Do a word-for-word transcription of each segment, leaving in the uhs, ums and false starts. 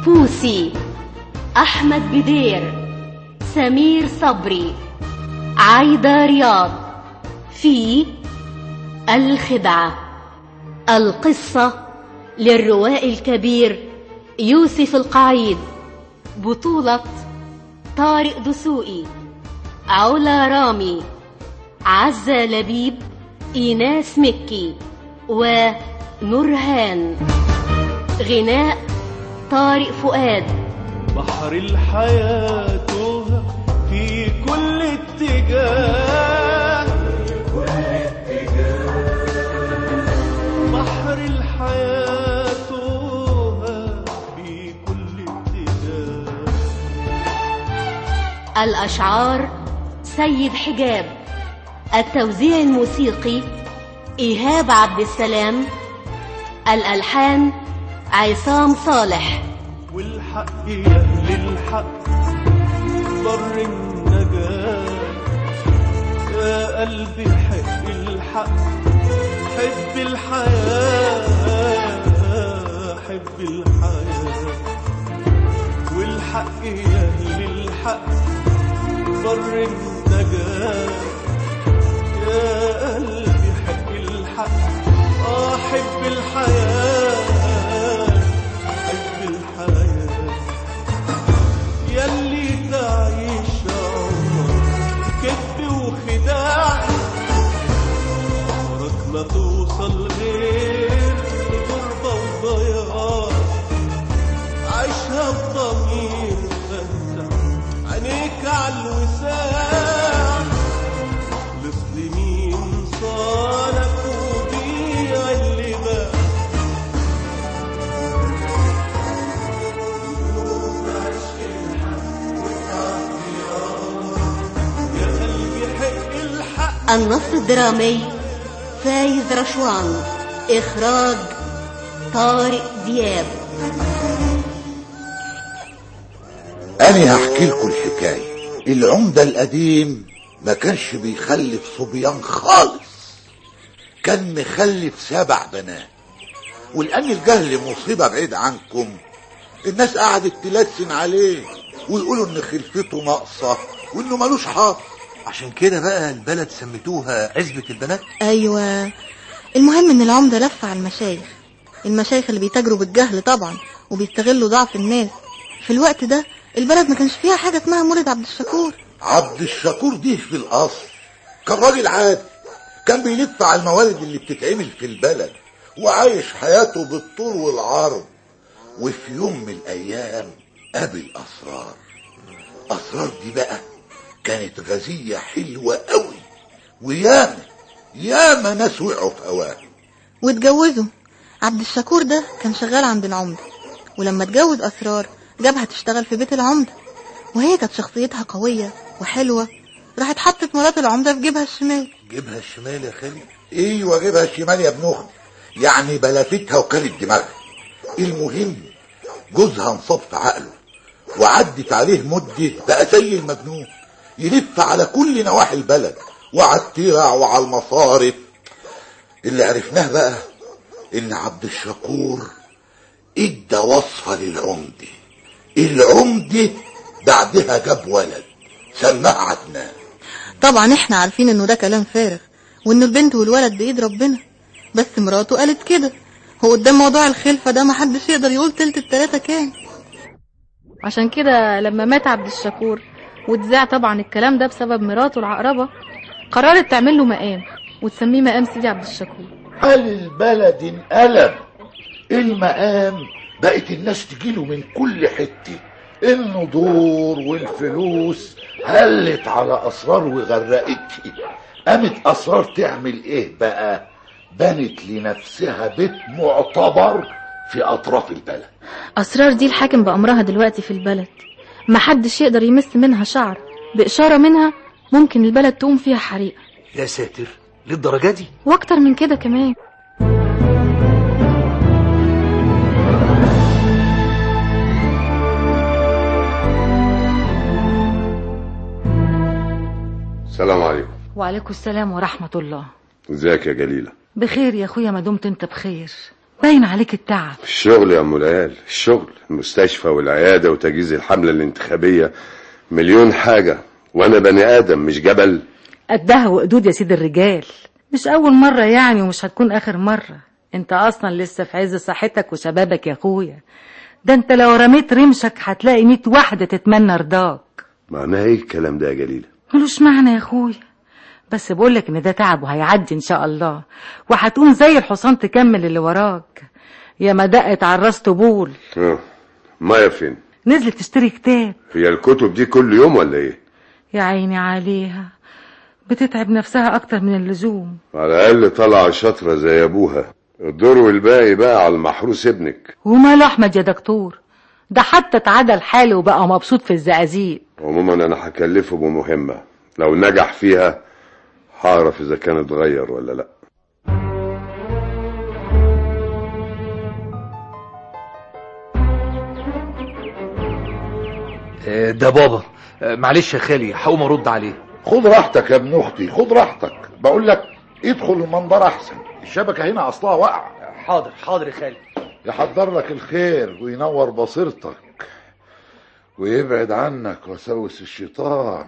بوسي، أحمد بدير، سمير صبري، عايدة رياض. في الخدعة. القصة للروائي الكبير يوسف القعيد، بطولة طارق دسوقي، علا رامي، عزة لبيب، إيناس مكي ونورهان. غناء طارق فؤاد. بحر الحياة توه في كل اتجاه، كل اتجاه. بحر الحياة توه في كل اتجاه. الأشعار سيد حجاب. التوزيع الموسيقي إيهاب عبد السلام. الألحان عصام صالح. والحق يا أهل الحق بر النجاة، يا قلبي حب الحق، حب الحياة، حب الحياة. والحق يا أهل الحق بر النجاة، يا قلبي حب الحق، آه حب الحياة، حب الحياة. يلي تعيش عمرك كذب وخداع، عمرك ما توصل غير غربة وضياع. عيشها بضمير فتح عينيك عالوساع، لمين صالك وبيع اللي باع. النص الدرامي فايز رشوان. إخراج طارق دياب. أنا هحكي لكم الحكاية. العمدة القديم ما كانش بيخلف صبيان خالص، كان مخلف سبع بنات. والآن الجهل مصيبة بعيد عنكم، الناس قعدت تلسن عليه ويقولوا ان خلفته ناقصة وانه ملوش حظ. عشان كده بقى البلد سميتوها عزبة البنات. ايوه، المهم ان العمدة لف على المشايخ، المشايخ اللي بيتاجروا بالجهل طبعا وبيستغلوا ضعف الناس. في الوقت ده البلد ما كانش فيها حاجة اسمها مولد عبد الشكور. عبد الشكور دي في الاصل كان راجل عادي، كان بيلف على الموالد اللي بتتعمل في البلد وعايش حياته بالطول والعرض. وفي يوم من الايام قابل اسرار. اسرار دي بقى كانت غزية حلوة قوي، وياما ياما ناس وقعوا في هواه واتجوزوا. عبد الشكور ده كان شغال عند العمدة، ولما اتجوز اسرار جابها تشتغل في بيت العمدة، وهي كانت شخصيتها قوية وحلوة. راحت حطت مرات العمدة في جيبها الشمال. جيبها الشمال يا خالي؟ ايوه جيبها الشمال يا ابن اختي، يعني بلفتها وكلت دماغها. المهم جوزها انصاب في عقله، وعدت عليه مدة بقى زي المجنون، يلف على كل نواحي البلد وعلى الترع وعلى المصارف. اللي عرفناه بقى ان عبد الشكور ادى وصفة للعمدة. العمدة بعدها جاب ولد سماه عدنان. طبعا احنا عارفين انه ده كلام فارغ، وان البنت والولد بايد ربنا، بس مراته قالت كده. هو قدام موضوع الخلفة ده محدش يقدر يقول تلت التلاتة كام. عشان كده لما مات عبد الشكور واتذاع طبعا الكلام ده بسبب مراته العقربة، قررت تعمل له مقام وتسميه مقام سيدي عبد الشكور. قال البلد انقلب. المقام بقت الناس تجيله من كل حتة، النضور والفلوس هلت على اسرار وغرقتها. قامت اسرار تعمل ايه بقى؟ بنت لنفسها بيت معتبر في اطراف البلد. اسرار دي الحاكم بامرها دلوقتي في البلد، محدش يقدر يمس منها شعر، باشاره منها ممكن البلد تقوم فيها حريقه. يا ساتر، للدرجه دي؟ واكتر من كده كمان. السلام عليكم. وعليكم السلام ورحمة الله. ازيك يا جليلة؟ بخير يا اخويا، ما دمت انت بخير. باين عليك التعب. الشغل يا ام العيال، الشغل، المستشفى والعياده وتجهيز الحمله الانتخابيه، مليون حاجه، وانا بني ادم مش جبل. قدها وقدود يا سيد الرجال، مش اول مره يعني ومش هتكون اخر مره. انت اصلا لسه في عز صحتك وشبابك يا اخويا، ده انت لو رميت رمشك هتلاقي ميت واحده تتمنى رضاك. معناها ايه الكلام ده يا جليله؟ ملوش معنى يا اخويا، بس بقولك ان ده تعب وهيعدي ان شاء الله، وهتقوم زي الحصان تكمل اللي وراك. يا ما دقت على الراس طبول. اه مايا فين؟ نزلت تشتري كتاب. هي الكتب دي كل يوم ولا ايه؟ يا عيني عليها، بتتعب نفسها اكتر من اللزوم. على الاقل طلع شاطره زي ابوها، الدور والباقي بقى على المحروس ابنك. وماله احمد يا دكتور، ده حتى اتعدل حاله وبقى مبسوط في الزقازيق. عموما انا هكلفه بمهمه، لو نجح فيها هعرف اذا كان اتغير ولا لا. ده بابا، معلش يا خالي هقوم ارد عليه. خد راحتك يا ابن اختي، خد راحتك، بقول لك ادخل المنظر احسن، الشبكه هنا اصلها وقع. حاضر حاضر يا خالي. يحضر لك الخير وينور بصيرتك ويبعد عنك وسوس الشيطان.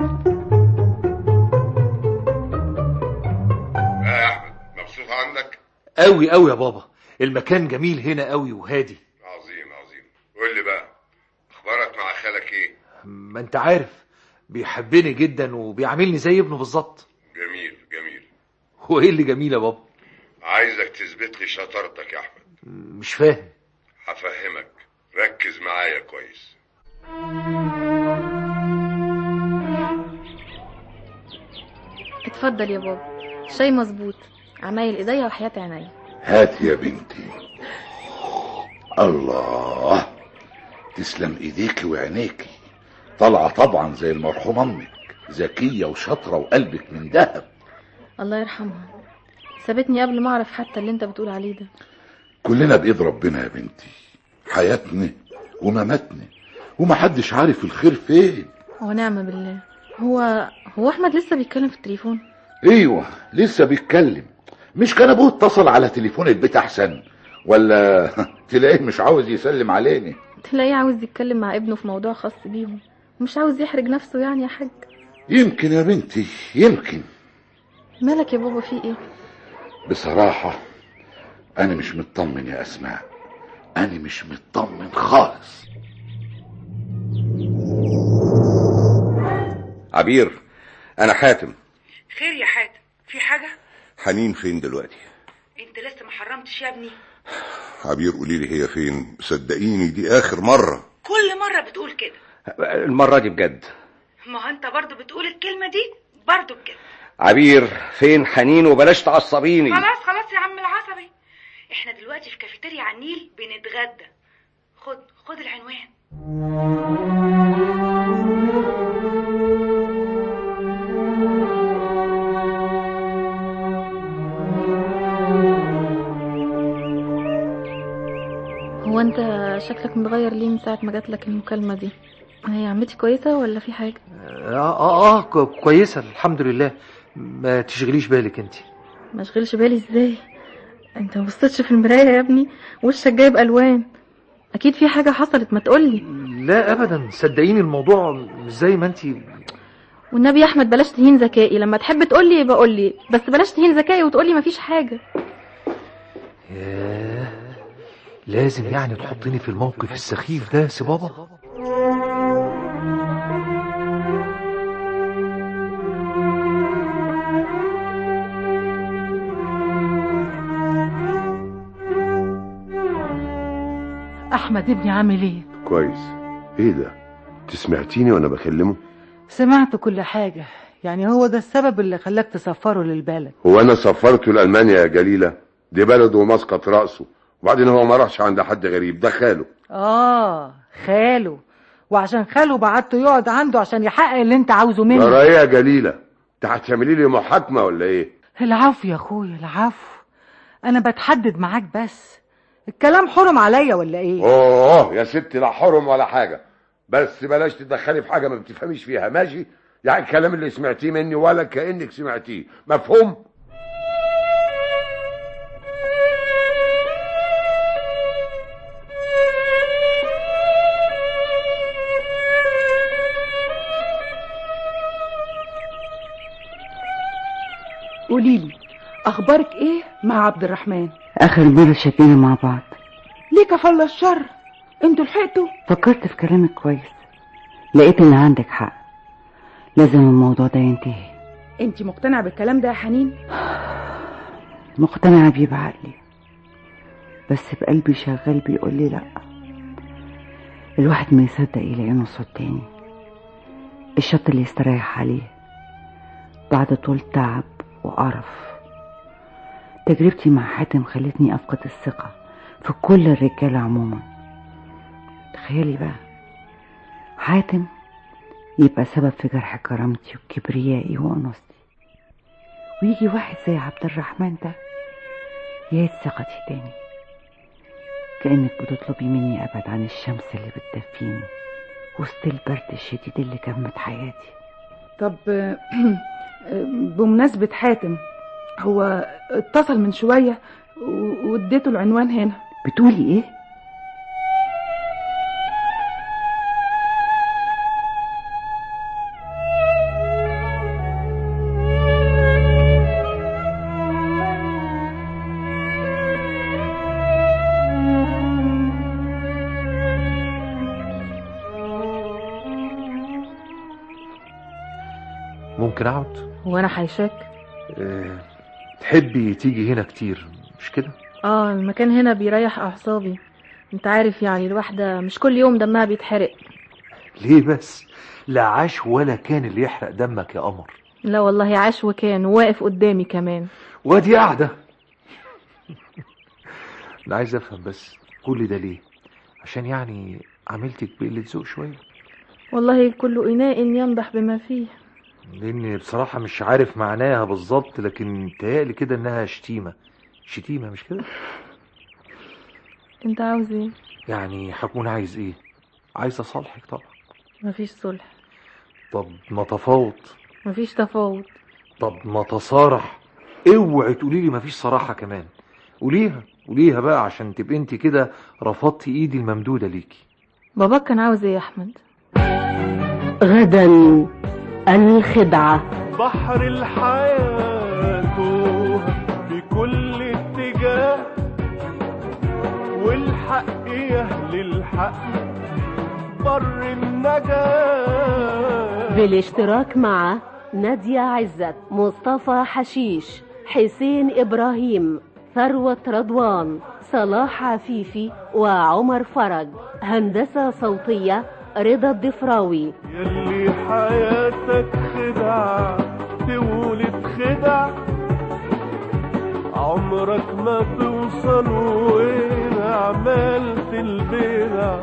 يا احمد مبسوط عندك؟ قوي قوي يا بابا، المكان جميل هنا قوي وهادي. عظيم عظيم. قول لي بقى اخبارك مع خالك ايه؟ ما انت عارف بيحبني جدا وبيعاملني زي ابنه بالظبط. جميل جميل. هو ايه اللي جميل يا بابا؟ عايزك تثبت لي شطارتك يا احمد. مش فاهم. هفهمك، ركز معايا كويس. اتفضل يا بابا، شاي مظبوط، عمايل ايديا وحياة عينيا. هات يا بنتي. الله، تسلم ايديكي وعينيكي، طالعه طبعا زي المرحوم امك، ذكيه وشاطره وقلبك من ذهب. الله يرحمها، سابتني قبل ما اعرف حتى اللي انت بتقول عليه ده. كلنا بايد ربنا يا بنتي، حياتنا ومماتنا، ومحدش عارف الخير فين. ونعم بالله. هو هو احمد لسه بيتكلم في التليفون؟ ايوه لسه بيتكلم. مش كان ابوه اتصل على تليفون البيت احسن؟ ولا تلاقيه مش عاوز يسلم علينا؟ تلاقيه عاوز يتكلم مع ابنه في موضوع خاص بيهم، مش عاوز يحرج نفسه يعني يا حاج. يمكن يا بنتي يمكن. مالك يا بابا في ايه؟ بصراحة انا مش مطمن يا اسماء، انا مش مطمن خالص. عبير، انا حاتم. خير يا حاتم، في حاجة؟ حنين فين دلوقتي؟ انت لسه ما حرمتش يا ابني. عبير قولي لي هي فين، صدقيني دي اخر مرة. كل مرة بتقول كده. المرة دي بجد. ما انت برضو بتقول الكلمة دي برضو بجد. عبير فين حنين وبلاش تعصبيني. خلاص خلاص يا عم العصبي، احنا دلوقتي في كافيتيريا على النيل بنتغدى. خد خد العنوان. هو انت شكلك متغير ليه من ساعة ما جات لك المكالمة دي؟ هي عمتي كويسة ولا في حاجة؟ اه اه, آه كويسة الحمد لله، ما تشغليش بالك انت. ما اشغلش بالي ازاي؟ انت ما بصيتش في المراية يا ابني؟ وشك جايب الوان، اكيد في حاجة حصلت، ما تقولي. لا ابدا، صدقيني الموضوع مش زي ما انت. والنبي يا احمد بلاش تهين ذكائي، لما تحب تقولي يبقى قولي، بس بلاش تهين ذكائي وتقولي مفيش حاجة. ياه، لازم يعني تحطيني في الموقف السخيف ده يا سي بابا. احمد ابني عامل ايه؟ كويس. ايه ده، تسمعتيني وانا بكلمه؟ سمعت كل حاجة، يعني هو ده السبب اللي خلاك تسفره للبلد؟ هو انا سفرته لألمانيا يا جليلة؟ دي بلده ومسقط رأسه، وبعدين هو ما راحش عند حد غريب، ده خاله. اه خاله، وعشان خاله بعته يقعد عنده عشان يحقق اللي انت عاوزه منه. ترى ايه يا جليلة، انت هتعملي لي محاكمة ولا ايه؟ العفو يا اخويا العفو، انا بتحدد معاك بس، الكلام حرم عليا ولا ايه؟ اوه يا ستي، لا حرم ولا حاجة، بس بلاش تدخلي في حاجة ما بتفهميش فيها، ماشي؟ يعني الكلام اللي سمعتيه مني ولا كأنك سمعتيه، مفهوم؟ قوليلي اخبارك ايه مع عبد الرحمن؟ اخر مرة شكينا مع بعض. ليه كفل الشر؟ انتوا لحقتوا؟ فكرت في كلامك كويس، لقيت ان عندك حق، لازم الموضوع ده ينتهي. انتي مقتنعة بالكلام ده يا حنين؟ مقتنعة بيه بعقلي، بس بقلبي شغال بيقول لي لا. الواحد ما يصدق يلاقي نصه التاني، الشط اللي يستريح عليه بعد طول تعب وقرف. تجربتي مع حاتم خلتني افقد الثقة في كل الرجالة عموما. تخيلي بقى حاتم يبقى سبب في جرح كرامتي وكبريائي وانوثتي، ويجي واحد زي عبد الرحمن ده يهز ثقتي تاني. كأنك بتطلبي مني ابعد عن الشمس اللي بتدفيني وسط البرد الشديد اللي جمد حياتي. طب بمناسبة حاتم، هو اتصل من شوية واديته العنوان هنا. بتقولي ايه؟ ممكن اقعد؟ وانا حيشاك؟ أه تحبي تيجي هنا كتير مش كده؟ اه المكان هنا بيريح اعصابي، انت عارف يعني الواحدة مش كل يوم دمها بيتحرق. ليه بس؟ لا عاش ولا كان اللي يحرق دمك يا قمر. لا والله عاش وكان، وواقف قدامي كمان. وادي قاعدة. انا عايز افهم بس كل ده ليه؟ عشان يعني عملتك بقلة ذوق شوية؟ والله كل اناء ينضح بما فيه. لاني بصراحة مش عارف معناها بالظبط، لكن تهيألي كده انها شتيمة. شتيمة مش كده؟ انت عاوز ايه؟ يعني هكون عايز ايه؟ عايز اصالحك طبعا. مفيش صلح. طب ما تفاوض. مفيش تفاوض. طب ما تصارح. اوعي تقولي لي مفيش صراحة كمان. قوليها قوليها بقى عشان تبقى انت كده رفضتي ايدي الممدودة ليكي. باباك كان عاوز ايه يا احمد؟ غدا الخدعة. بحر الحياة في كل اتجاه، والحق يهل الحق بر النجاة. بالاشتراك مع نادية عزت، مصطفى حشيش، حسين إبراهيم، ثروة رضوان، صلاح عفيفي، وعمر فرج. هندسة صوتية رضا الضفراوي. يلي حياتك خدع تولد خدع، عمرك ما توصل وين عملت البدع.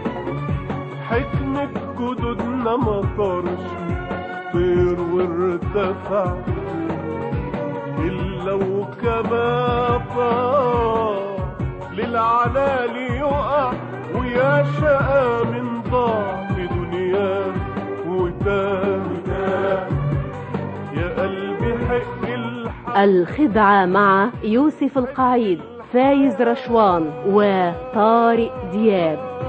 حكمة جدودنا ما طارش طير وارتفع، إلا وكما طار للعلالي يقع. ويا شقى من ضاع في دنياه وتاه يا قلبي حق الحق. الخدعة مع يوسف القعيد، فايز رشوان، وطارق دياب.